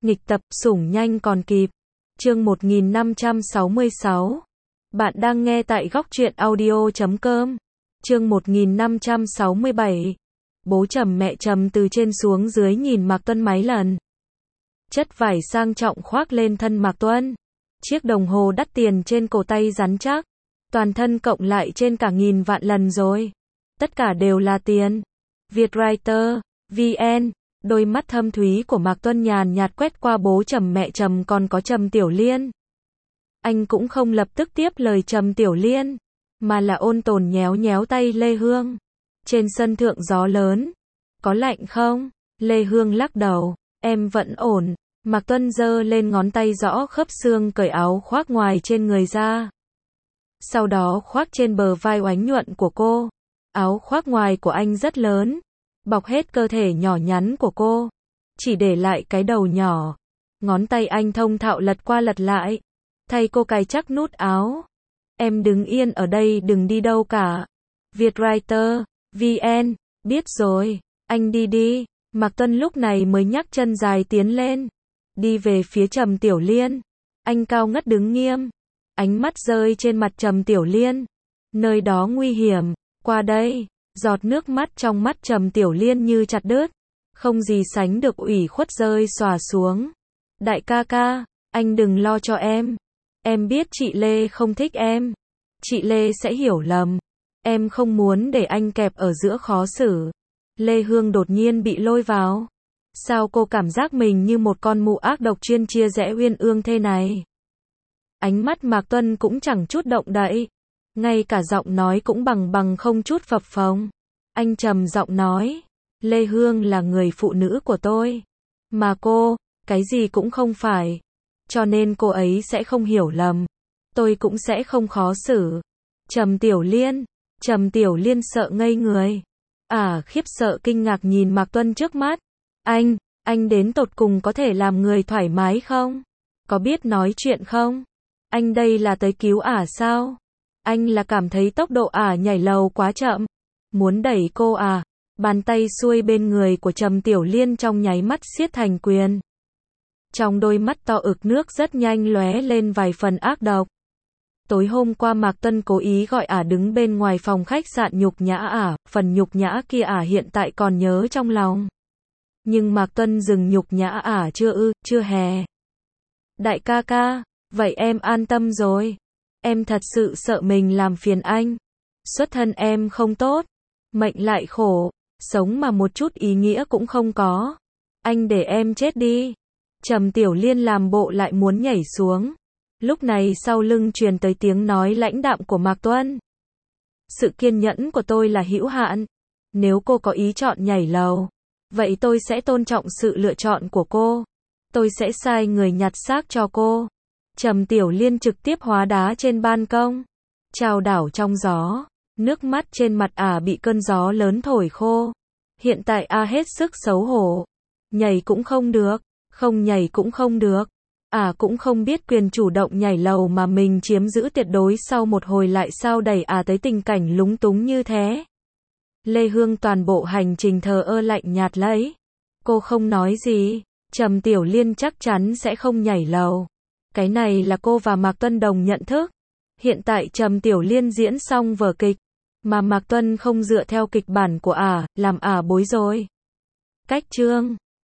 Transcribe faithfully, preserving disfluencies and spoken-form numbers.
Nghịch tập, sủng nhanh còn kịp. Chương một nghìn năm trăm sáu mươi sáu. Bạn đang nghe tại góc truyện audio chấm com. Chương một nghìn năm trăm sáu mươi bảy. Bố Trầm mẹ Trầm từ trên xuống dưới nhìn Mạc Tuân mấy lần. Chất vải sang trọng khoác lên thân Mạc Tuân. Chiếc đồng hồ đắt tiền trên cổ tay rắn chắc. Toàn thân cộng lại trên cả nghìn vạn lần rồi. Tất cả đều là tiền. Vietwriter, vê en. Đôi mắt thâm thúy của Mạc Tuân nhàn nhạt quét qua bố Trầm mẹ Trầm còn có Trầm Tiểu Liên. Anh cũng không lập tức tiếp lời Trầm Tiểu Liên, mà là ôn tồn nhéo nhéo tay Lê Hương. Trên sân thượng gió lớn. Có lạnh không? Lê Hương lắc đầu. Em vẫn ổn. Mạc Tuân giơ lên ngón tay rõ khớp xương cởi áo khoác ngoài trên người ra. Sau đó khoác trên bờ vai oánh nhuận của cô. Áo khoác ngoài của anh rất lớn, bọc hết cơ thể nhỏ nhắn của cô, chỉ để lại cái đầu nhỏ. Ngón tay anh thông thạo lật qua lật lại, thay cô cài chắc nút áo. Em đứng yên ở đây đừng đi đâu cả. Vietwriter, vê en, biết rồi, anh đi đi. Mạc Tuân lúc này mới nhắc chân dài tiến lên, đi về phía Trầm Tiểu Liên. Anh cao ngất đứng nghiêm, ánh mắt rơi trên mặt Trầm Tiểu Liên. Nơi đó nguy hiểm, qua đây. Giọt nước mắt trong mắt Trầm Tiểu Liên như chặt đứt, không gì sánh được ủy khuất rơi xòa xuống. Đại ca ca, anh đừng lo cho em. Em biết chị Lê không thích em. Chị Lê sẽ hiểu lầm. Em không muốn để anh kẹp ở giữa khó xử. Lê Hương đột nhiên bị lôi vào. Sao cô cảm giác mình như một con mụ ác độc chuyên chia rẽ uyên ương thế này? Ánh mắt Mạc Tuân cũng chẳng chút động đậy. Ngay cả giọng nói cũng bằng bằng không chút phập phồng. Anh trầm giọng nói, Lê Hương là người phụ nữ của tôi. Mà cô, cái gì cũng không phải. Cho nên cô ấy sẽ không hiểu lầm. Tôi cũng sẽ không khó xử. Trầm Tiểu Liên, Trầm Tiểu Liên sợ ngây người. À khiếp sợ kinh ngạc nhìn Mạc Tuân trước mắt. Anh, anh đến tột cùng có thể làm người thoải mái không? Có biết nói chuyện không? Anh đây là tới cứu ả sao? Anh là cảm thấy tốc độ ả nhảy lầu quá chậm. Muốn đẩy cô à? Bàn tay xuôi bên người của Trầm Tiểu Liên trong nháy mắt siết thành quyền. Trong đôi mắt to ực nước rất nhanh lóe lên vài phần ác độc. Tối hôm qua Mạc Tuân cố ý gọi ả đứng bên ngoài phòng khách sạn nhục nhã ả, phần nhục nhã kia ả hiện tại còn nhớ trong lòng. Nhưng Mạc Tuân dừng nhục nhã ả chưa ư, chưa hè. Đại ca ca, vậy em an tâm rồi. Em thật sự sợ mình làm phiền anh. Xuất thân em không tốt, mệnh lại khổ, sống mà một chút ý nghĩa cũng không có. Anh để em chết đi. Trầm Tiểu Liên làm bộ lại muốn nhảy xuống. Lúc này sau lưng truyền tới tiếng nói lãnh đạm của Mạc Tuân. Sự kiên nhẫn của tôi là hữu hạn. Nếu cô có ý chọn nhảy lầu, vậy tôi sẽ tôn trọng sự lựa chọn của cô. Tôi sẽ sai người nhặt xác cho cô. Trầm Tiểu Liên trực tiếp hóa đá trên ban công, chao đảo trong gió. Nước mắt trên mặt ả bị cơn gió lớn thổi khô. Hiện tại a hết sức xấu hổ. Nhảy cũng không được, không nhảy cũng không được. Ả cũng không biết quyền chủ động nhảy lầu mà mình chiếm giữ tuyệt đối sau một hồi lại sao đẩy ả tới tình cảnh lúng túng như thế. Lê Hương toàn bộ hành trình thờ ơ lạnh nhạt lấy. Cô không nói gì. Trầm Tiểu Liên chắc chắn sẽ không nhảy lầu. Cái này là cô và Mạc Tuân đồng nhận thức. Hiện tại Trầm Tiểu Liên diễn xong vở kịch, mà Mạc Tuân không dựa theo kịch bản của ả, làm ả bối rối. Cách chương